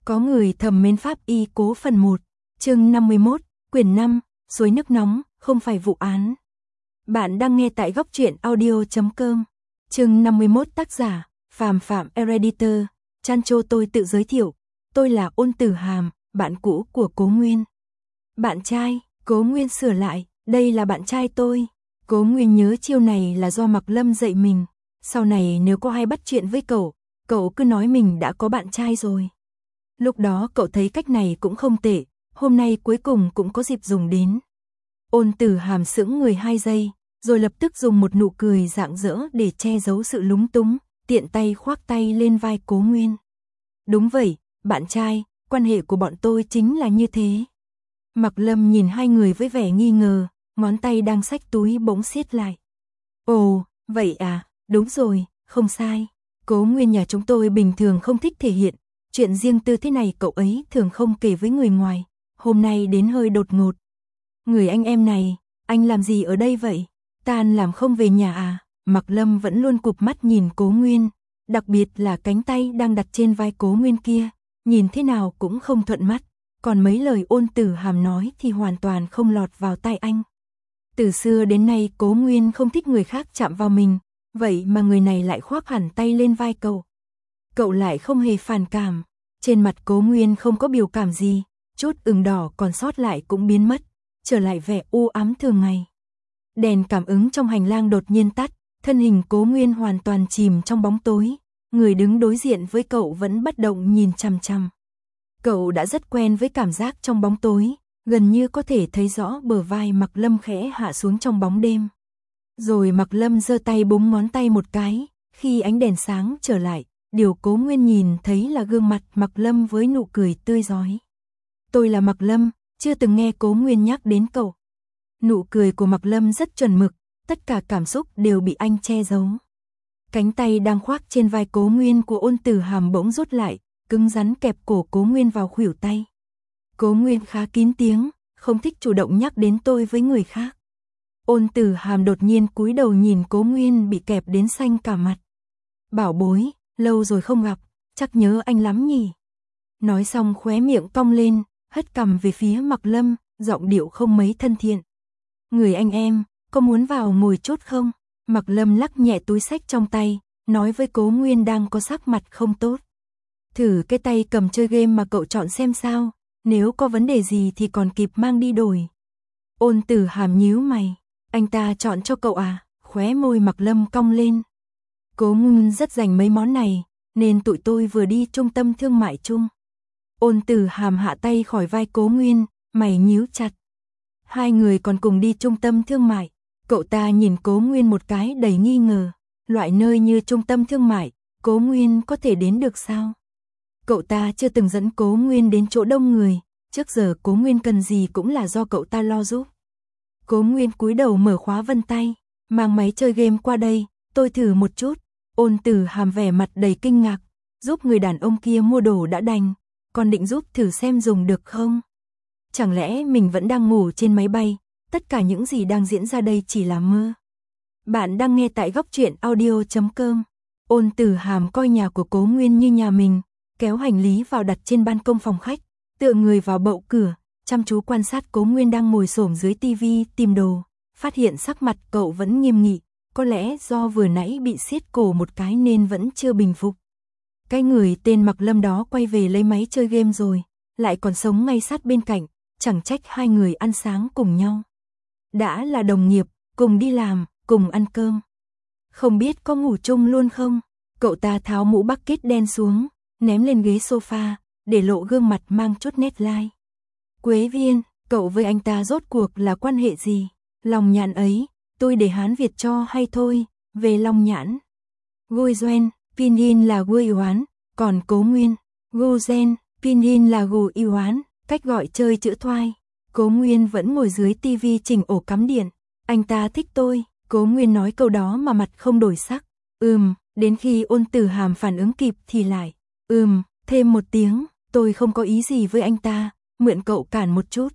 Có người thầm mến pháp y cố phần 1, chương 51, quyển 5, suối nước nóng, không phải vụ án. Bạn đang nghe tại góc truyện audio.com. Chương 51 tác giả, Phạm Editor, Chancho. Tôi tự giới thiệu, tôi là Ôn Tử Hàm, bạn cũ của Cố Nguyên. Bạn trai, Cố Nguyên sửa lại, đây là bạn trai tôi. Cố Nguyên nhớ chiêu này là do Mạc Lâm dạy mình. Sau này nếu có ai bắt chuyện với cậu cứ nói mình đã có bạn trai rồi. Lúc đó cậu thấy cách này cũng không tệ, hôm nay cuối cùng cũng có dịp dùng đến. Ôn Tử Hàm sững người 2 giây, rồi lập tức dùng một nụ cười rạng rỡ để che giấu sự lúng túng, tiện tay khoác tay lên vai Cố Nguyên. Đúng vậy, bạn trai, quan hệ của bọn tôi chính là như thế. Mạc Lâm nhìn hai người với vẻ nghi ngờ, ngón tay đang xách túi bỗng siết lại. Ồ, vậy à, đúng rồi, không sai. Cố Nguyên nhà chúng tôi bình thường không thích thể hiện. Chuyện riêng tư thế này cậu ấy thường không kể với người ngoài, hôm nay đến hơi đột ngột. Người anh em này, anh làm gì ở đây vậy? Tan làm không về nhà à? Mạc Lâm vẫn luôn cụp mắt nhìn Cố Nguyên, đặc biệt là cánh tay đang đặt trên vai Cố Nguyên kia, nhìn thế nào cũng không thuận mắt, còn mấy lời Ôn Tử Hàm nói thì hoàn toàn không lọt vào tai anh. Từ xưa đến nay Cố Nguyên không thích người khác chạm vào mình, vậy mà người này lại khoác hẳn tay lên vai cậu. Cậu lại không hề phản cảm, trên mặt Cố Nguyên không có biểu cảm gì, chút ửng đỏ còn sót lại cũng biến mất, trở lại vẻ u ám thường ngày. Đèn cảm ứng trong hành lang đột nhiên tắt, thân hình Cố Nguyên hoàn toàn chìm trong bóng tối, người đứng đối diện với cậu vẫn bất động nhìn chằm chằm. Cậu đã rất quen với cảm giác trong bóng tối, gần như có thể thấy rõ bờ vai Mạc Lâm khẽ hạ xuống trong bóng đêm. Rồi Mạc Lâm giơ tay búng ngón tay một cái, khi ánh đèn sáng trở lại, điều Cố Nguyên nhìn thấy là gương mặt Mạc Lâm với nụ cười tươi rói. Tôi là Mạc Lâm, chưa từng nghe Cố Nguyên nhắc đến cậu. Nụ cười của Mạc Lâm rất chuẩn mực, tất cả cảm xúc đều bị anh che giấu. Cánh tay đang khoác trên vai Cố Nguyên của Ôn Tử Hàm bỗng rút lại, cứng rắn kẹp cổ Cố Nguyên vào khuỷu tay. Cố Nguyên khá kín tiếng, không thích chủ động nhắc đến tôi với người khác. Ôn Tử Hàm đột nhiên cúi đầu nhìn Cố Nguyên bị kẹp đến xanh cả mặt. Bảo bối, lâu rồi không gặp, chắc nhớ anh lắm nhỉ. Nói xong khóe miệng cong lên, hất cằm về phía Mạc Lâm, giọng điệu không mấy thân thiện. Người anh em, có muốn vào ngồi chút không? Mạc Lâm lắc nhẹ túi xách trong tay, nói với Cố Nguyên đang có sắc mặt không tốt. Thử cái tay cầm chơi game mà cậu chọn xem sao, nếu có vấn đề gì thì còn kịp mang đi đổi. Ôn Tử Hàm nhíu mày, anh ta chọn cho cậu à? Khóe môi Mạc Lâm cong lên. Cố Nguyên rất dành mấy món này, nên tụi tôi vừa đi trung tâm thương mại chung. Ôn Tử Hàm hạ tay khỏi vai Cố Nguyên, mày nhíu chặt. Hai người còn cùng đi trung tâm thương mại. Cậu ta nhìn Cố Nguyên một cái đầy nghi ngờ. Loại nơi như trung tâm thương mại, Cố Nguyên có thể đến được sao? Cậu ta chưa từng dẫn Cố Nguyên đến chỗ đông người. Trước giờ Cố Nguyên cần gì cũng là do cậu ta lo giúp. Cố Nguyên cúi đầu mở khóa vân tay, mang máy chơi game qua đây, tôi thử một chút. Ôn Tử Hàm vẻ mặt đầy kinh ngạc, giúp người đàn ông kia mua đồ đã đành, còn định giúp thử xem dùng được không? Chẳng lẽ mình vẫn đang ngủ trên máy bay, tất cả những gì đang diễn ra đây chỉ là mơ? Bạn đang nghe tại góc truyện audio.com. Ôn Tử Hàm coi nhà của Cố Nguyên như nhà mình, kéo hành lý vào đặt trên ban công phòng khách, tựa người vào bậu cửa, chăm chú quan sát Cố Nguyên đang ngồi xổm dưới tivi tìm đồ, phát hiện sắc mặt cậu vẫn nghiêm nghị. Có lẽ do vừa nãy bị siết cổ một cái nên vẫn chưa bình phục. Cái người tên Mạc Lâm đó quay về lấy máy chơi game rồi, lại còn sống ngay sát bên cạnh, chẳng trách hai người ăn sáng cùng nhau. Đã là đồng nghiệp, cùng đi làm, cùng ăn cơm. Không biết có ngủ chung luôn không? Cậu ta tháo mũ bucket đen xuống, ném lên ghế sofa, để lộ gương mặt mang chút nét lai. Quế Viên, cậu với anh ta rốt cuộc là quan hệ gì? Lòng nhạn ấy, tôi để Hán Việt cho hay thôi, về Long Nhãn. Gui Doen, Pinyin là Gui Oán, còn Cố Nguyên, Gu Gen, Pinyin là Gu Oán, cách gọi chơi chữ thoai. Cố Nguyên vẫn ngồi dưới tivi chỉnh ổ cắm điện. Anh ta thích tôi, Cố Nguyên nói câu đó mà mặt không đổi sắc. Đến khi Ôn Tử Hàm phản ứng kịp thì lại. Thêm một tiếng, tôi không có ý gì với anh ta, mượn cậu cản một chút.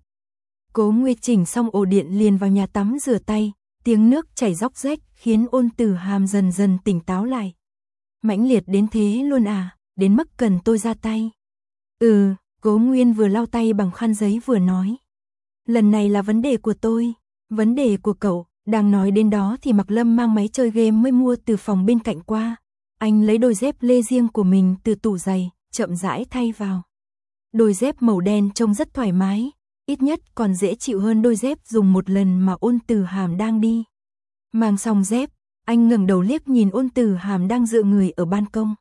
Cố Nguyên chỉnh xong ổ điện liền vào nhà tắm rửa tay. Tiếng nước chảy róc rách khiến Ôn Tử Hàm dần dần tỉnh táo lại. Mãnh liệt đến thế luôn à, đến mức cần tôi ra tay. Cố Nguyên vừa lau tay bằng khăn giấy vừa nói. Lần này là vấn đề của tôi, vấn đề của cậu. Đang nói đến đó thì Mạc Lâm mang máy chơi game mới mua từ phòng bên cạnh qua. Anh lấy đôi dép lê riêng của mình từ tủ giày, chậm rãi thay vào. Đôi dép màu đen trông rất thoải mái, ít nhất còn dễ chịu hơn đôi dép dùng một lần mà Ôn Tử Hàm đang đi. Mang xong dép, anh ngẩng đầu liếc nhìn Ôn Tử Hàm đang dựa người ở ban công.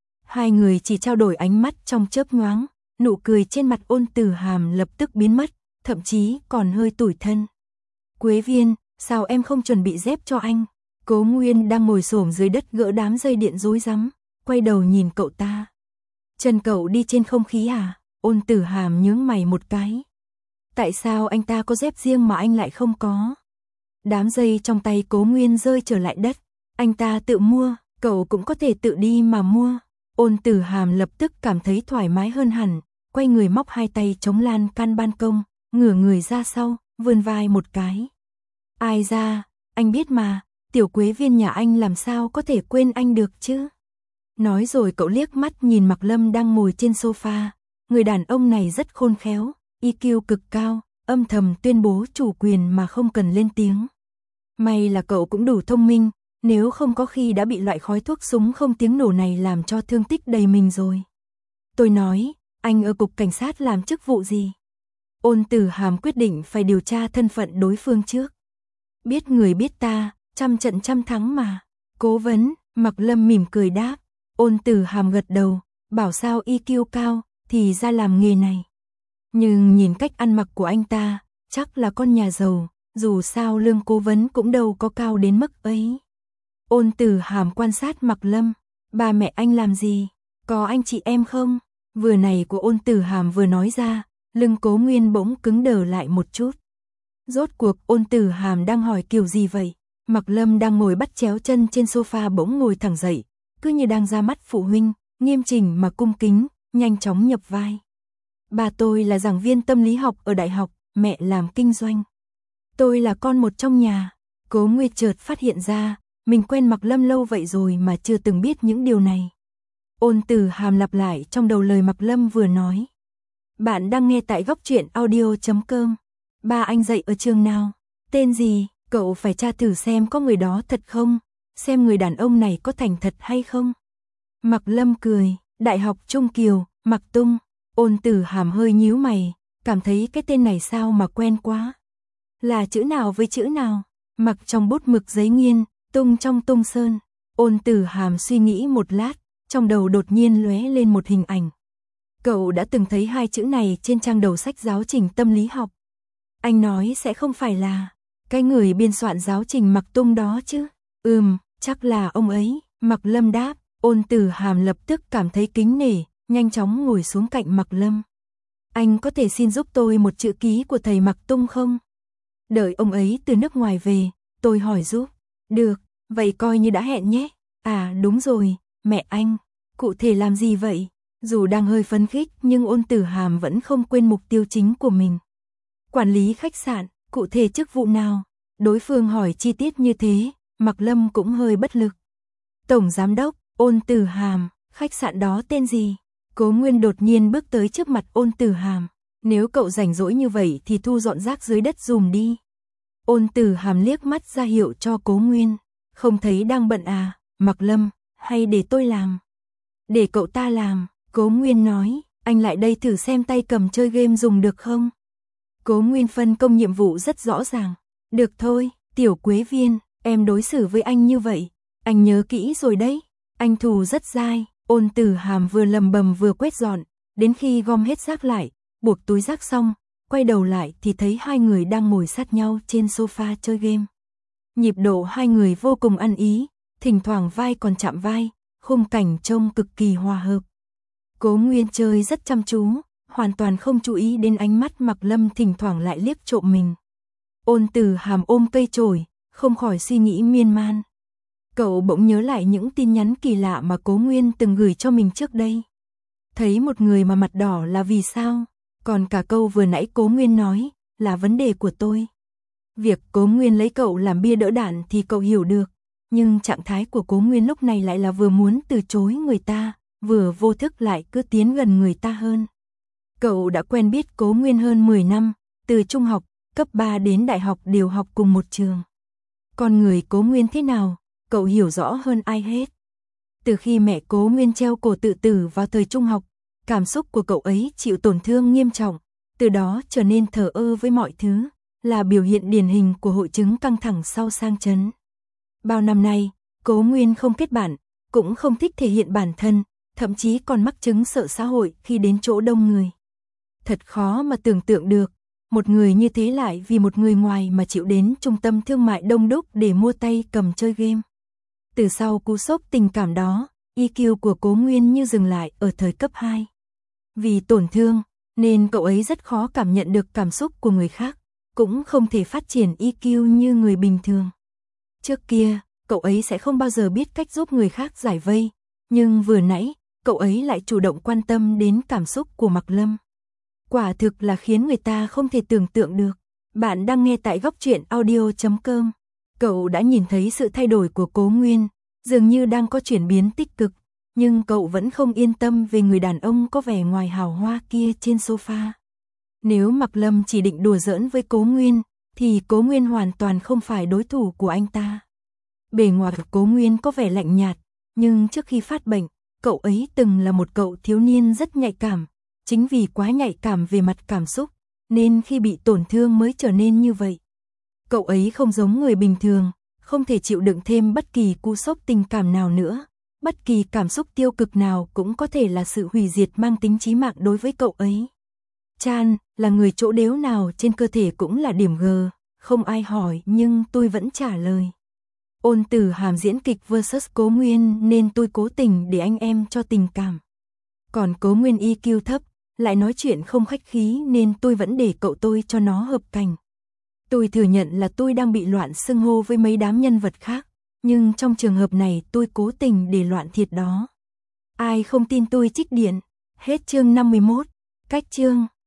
Hai người chỉ trao đổi ánh mắt trong chớp nhoáng, nụ cười trên mặt Ôn Tử Hàm lập tức biến mất, thậm chí còn hơi tủi thân. Quế Viên, sao em không chuẩn bị dép cho anh? Cố Nguyên đang ngồi xổm dưới đất gỡ đám dây điện rối rắm, quay đầu nhìn cậu ta. Chân cậu đi trên không khí à? Ôn Tử Hàm nhướng mày một cái. Tại sao anh ta có dép riêng mà anh lại không có? Đám dây trong tay Cố Nguyên rơi trở lại đất. Anh ta tự mua, cậu cũng có thể tự đi mà mua. Ôn Tử Hàm lập tức cảm thấy thoải mái hơn hẳn, quay người móc hai tay chống lan can ban công, ngửa người ra sau, vươn vai một cái. Ai ra, anh biết mà, tiểu Quế Viên nhà anh làm sao có thể quên anh được chứ? Nói rồi cậu liếc mắt nhìn Mạc Lâm đang ngồi trên sofa. Người đàn ông này rất khôn khéo, EQ cực cao, âm thầm tuyên bố chủ quyền mà không cần lên tiếng. May là cậu cũng đủ thông minh, nếu không có khi đã bị loại khói thuốc súng không tiếng nổ này làm cho thương tích đầy mình rồi. Tôi nói, anh ở cục cảnh sát làm chức vụ gì? Ôn Tử Hàm quyết định phải điều tra thân phận đối phương trước. Biết người biết ta, trăm trận trăm thắng mà. Cố vấn, Mạc Lâm mỉm cười đáp. Ôn Tử Hàm gật đầu, bảo sao EQ cao, thì ra làm nghề này. Nhưng nhìn cách ăn mặc của anh ta, chắc là con nhà giàu, dù sao lương cố vấn cũng đâu có cao đến mức ấy. Ôn Tử Hàm quan sát Mạc Lâm, ba mẹ anh làm gì, có anh chị em không? Vừa này của Ôn Tử Hàm vừa nói ra, lưng Cố Nguyên bỗng cứng đờ lại một chút. Rốt cuộc Ôn Tử Hàm đang hỏi kiểu gì vậy? Mạc Lâm đang ngồi bắt chéo chân trên sofa bỗng ngồi thẳng dậy, cứ như đang ra mắt phụ huynh, nghiêm chỉnh mà cung kính, nhanh chóng nhập vai. Bà tôi là giảng viên tâm lý học ở đại học, mẹ làm kinh doanh. Tôi là con một trong nhà. Cố Nguyệt chợt phát hiện ra, mình quen Mạc Lâm lâu vậy rồi mà chưa từng biết những điều này. Ôn Tử Hàm lặp lại trong đầu lời Mạc Lâm vừa nói. Bạn đang nghe tại góc truyện audio.com. Ba anh dạy ở trường nào? Tên gì? Cậu phải tra thử xem có người đó thật không? Xem người đàn ông này có thành thật hay không? Mạc Lâm cười, Đại học Trung Kiều, Mạc Tung. Ôn Tử Hàm hơi nhíu mày, cảm thấy cái tên này sao mà quen quá. Là chữ nào với chữ nào? Mặc trong bút mực giấy nghiên, Tung trong Tung Sơn. Ôn Tử Hàm suy nghĩ một lát, trong đầu đột nhiên lóe lên một hình ảnh. Cậu đã từng thấy hai chữ này trên trang đầu sách giáo trình tâm lý học. Anh nói sẽ không phải là cái người biên soạn giáo trình Mạc Tung đó chứ? Chắc là ông ấy. Mạc Lâm đáp. Ôn Tử Hàm lập tức cảm thấy kính nể, nhanh chóng ngồi xuống cạnh Mạc Lâm. Anh có thể xin giúp tôi một chữ ký của thầy Mạc Tung không? Đợi ông ấy từ nước ngoài về, tôi hỏi giúp. Được, vậy coi như đã hẹn nhé. À đúng rồi, mẹ anh, cụ thể làm gì vậy? Dù đang hơi phấn khích nhưng Ôn Tử Hàm vẫn không quên mục tiêu chính của mình. Quản lý khách sạn, cụ thể chức vụ nào? Đối phương hỏi chi tiết như thế, Mạc Lâm cũng hơi bất lực. Tổng giám đốc, Ôn Tử Hàm, khách sạn đó tên gì? Cố Nguyên đột nhiên bước tới trước mặt Ôn Tử Hàm. Nếu cậu rảnh rỗi như vậy thì thu dọn rác dưới đất dùm đi. Ôn Tử Hàm liếc mắt ra hiệu cho Cố Nguyên. Không thấy đang bận à? Mạc Lâm, hay để tôi làm? Để cậu ta làm. Cố Nguyên nói, anh lại đây thử xem tay cầm chơi game dùng được không? Cố Nguyên phân công nhiệm vụ rất rõ ràng. Được thôi, tiểu Quế Viên, em đối xử với anh như vậy. Anh nhớ kỹ rồi đấy. Anh thù rất dai. Ôn Tử Hàm vừa lầm bầm vừa quét dọn, đến khi gom hết rác lại, buộc túi rác xong, quay đầu lại thì thấy hai người đang ngồi sát nhau trên sofa chơi game. Nhịp độ hai người vô cùng ăn ý, thỉnh thoảng vai còn chạm vai, khung cảnh trông cực kỳ hòa hợp. Cố Nguyên chơi rất chăm chú, hoàn toàn không chú ý đến ánh mắt Mạc Lâm thỉnh thoảng lại liếc trộm mình. Ôn Tử Hàm ôm cây chổi, không khỏi suy nghĩ miên man. Cậu bỗng nhớ lại những tin nhắn kỳ lạ mà Cố Nguyên từng gửi cho mình trước đây. Thấy một người mà mặt đỏ là vì sao? Còn cả câu vừa nãy Cố Nguyên nói là vấn đề của tôi. Việc Cố Nguyên lấy cậu làm bia đỡ đạn thì cậu hiểu được. Nhưng trạng thái của Cố Nguyên lúc này lại là vừa muốn từ chối người ta, vừa vô thức lại cứ tiến gần người ta hơn. Cậu đã quen biết Cố Nguyên hơn 10 năm, từ trung học, cấp 3 đến đại học đều học cùng một trường. Con người Cố Nguyên thế nào, cậu hiểu rõ hơn ai hết. Từ khi mẹ Cố Nguyên treo cổ tự tử vào thời trung học, cảm xúc của cậu ấy chịu tổn thương nghiêm trọng, từ đó trở nên thờ ơ với mọi thứ, là biểu hiện điển hình của hội chứng căng thẳng sau sang chấn. Bao năm nay, Cố Nguyên không kết bạn, cũng không thích thể hiện bản thân, thậm chí còn mắc chứng sợ xã hội khi đến chỗ đông người. Thật khó mà tưởng tượng được, một người như thế lại vì một người ngoài mà chịu đến trung tâm thương mại đông đúc để mua tay cầm chơi game. Từ sau cú sốc tình cảm đó, EQ của Cố Nguyên như dừng lại ở thời cấp 2. Vì tổn thương, nên cậu ấy rất khó cảm nhận được cảm xúc của người khác, cũng không thể phát triển EQ như người bình thường. Trước kia, cậu ấy sẽ không bao giờ biết cách giúp người khác giải vây, nhưng vừa nãy, cậu ấy lại chủ động quan tâm đến cảm xúc của Mạc Lâm. Quả thực là khiến người ta không thể tưởng tượng được. Bạn đang nghe tại Góc Truyện Audio.com. Cậu đã nhìn thấy sự thay đổi của Cố Nguyên, dường như đang có chuyển biến tích cực, nhưng cậu vẫn không yên tâm về người đàn ông có vẻ ngoài hào hoa kia trên sofa. Nếu Mạc Lâm chỉ định đùa giỡn với Cố Nguyên, thì Cố Nguyên hoàn toàn không phải đối thủ của anh ta. Bề ngoài Cố Nguyên có vẻ lạnh nhạt, nhưng trước khi phát bệnh, cậu ấy từng là một cậu thiếu niên rất nhạy cảm. Chính vì quá nhạy cảm về mặt cảm xúc, nên khi bị tổn thương mới trở nên như vậy. Cậu ấy không giống người bình thường, không thể chịu đựng thêm bất kỳ cú sốc tình cảm nào nữa. Bất kỳ cảm xúc tiêu cực nào cũng có thể là sự hủy diệt mang tính chí mạng đối với cậu ấy. Chan, là người chỗ đếu nào trên cơ thể cũng là điểm G, không ai hỏi nhưng tôi vẫn trả lời. Ôn Tử Hàm diễn kịch vs Cố Nguyên nên tôi cố tình để anh em cho tình cảm. Còn Cố Nguyên EQ thấp, lại nói chuyện không khách khí nên tôi vẫn để cậu tôi cho nó hợp cảnh. Tôi thừa nhận là tôi đang bị loạn xưng hô với mấy đám nhân vật khác, nhưng trong trường hợp này tôi cố tình để loạn thiệt đó. Ai không tin tôi trích điện. Hết chương 51. Cách chương